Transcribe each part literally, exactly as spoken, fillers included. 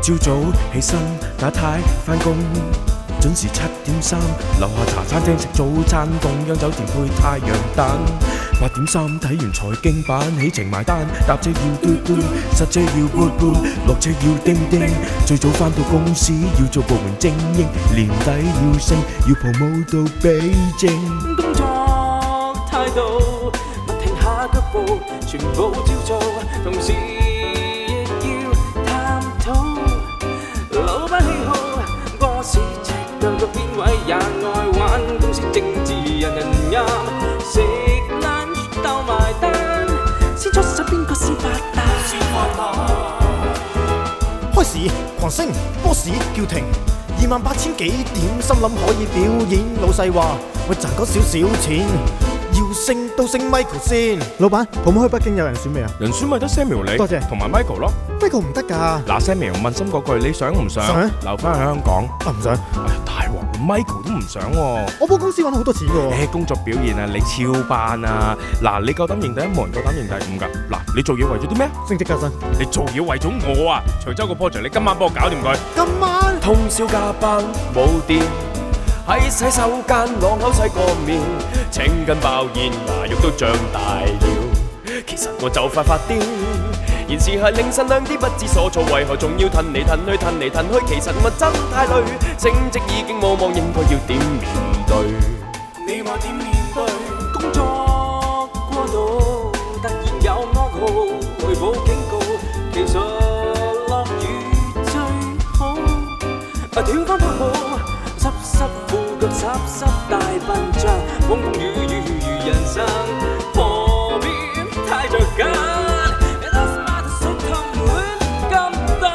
朝早起身打呔返工，準時七點三樓下茶餐廳食早餐，中央酒店配太陽蛋。八點三睇完財經版，起程埋單，搭車要嘟嘟，塞車要撥撥，落車要叮叮。最早返到公司要做部門精英，年底要升，要 promote 到比正。 工作態度不停下腳步，全部照做，同時亦要探討老闆喜好。boss 赤腳到邊位也愛玩，公司政治人人啱，食 lunch 鬥埋單，先出手邊個先發達？先發達。 開始狂升 ，boss 叫停，二萬八千幾點，心諗可以表演。老細話喂賺嗰少少錢，要升都升 Michael 先。老闆，泡沫去北京有人選未啊？ 人選咪得 Samuel 你， 多謝同埋 Michael 咯。 Michael 唔得㗎。 嗱 Samuel 問心嗰句，你想唔想想留翻去香港？ 啊唔想。 哎呀大鑊 ，Michael 都唔想喎。 我幫公司揾好多錢㗎喎。 誒工作表現啊，你超班啊！嗱，你夠膽認第一，冇人夠膽認第五㗎。嗱，你做嘢為咗啲咩？ 升職加薪。 你做嘢為咗我啊！徐州個 project，你今晚幫我搞掂佢。 今晚通宵加班冇電，喺洗手間朗口洗個面，青筋爆現，牙肉都長大了。其實我就快發癲，現時係凌晨兩點不知所措，為何仲要褪嚟褪去褪嚟褪去？其實我真太累，升職已經冇望，應該要點面對？你話點面對？工作過度，突然有噩耗，回報警告，其實落雨最好。啊，跳翻泡沫，濕濕褲腳濕濕大笨象，風風雨雨如人生，何必太着緊 ？It doesn't matter, so come with咁多。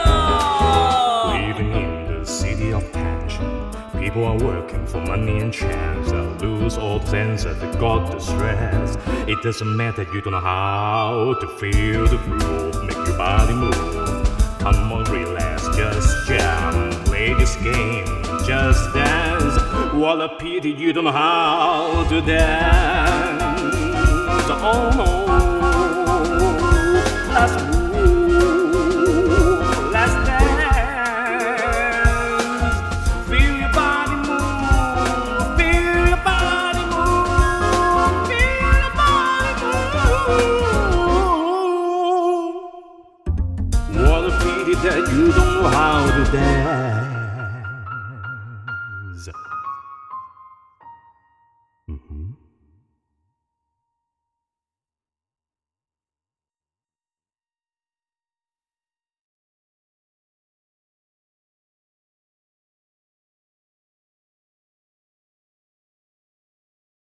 Living in the city of tension, people are working for money and chance. I lose all the sense that they got the stress. It doesn't matter, you don't know how to feel the groove, make your body move. Come on, relax, just jam, play this game, just dance. What a pity you don't know how to dance. Oh no, let's move, let's dance. Feel your body move, feel your body move, feel your body move. What a pity that you don't know how to dance. Mm-hmm.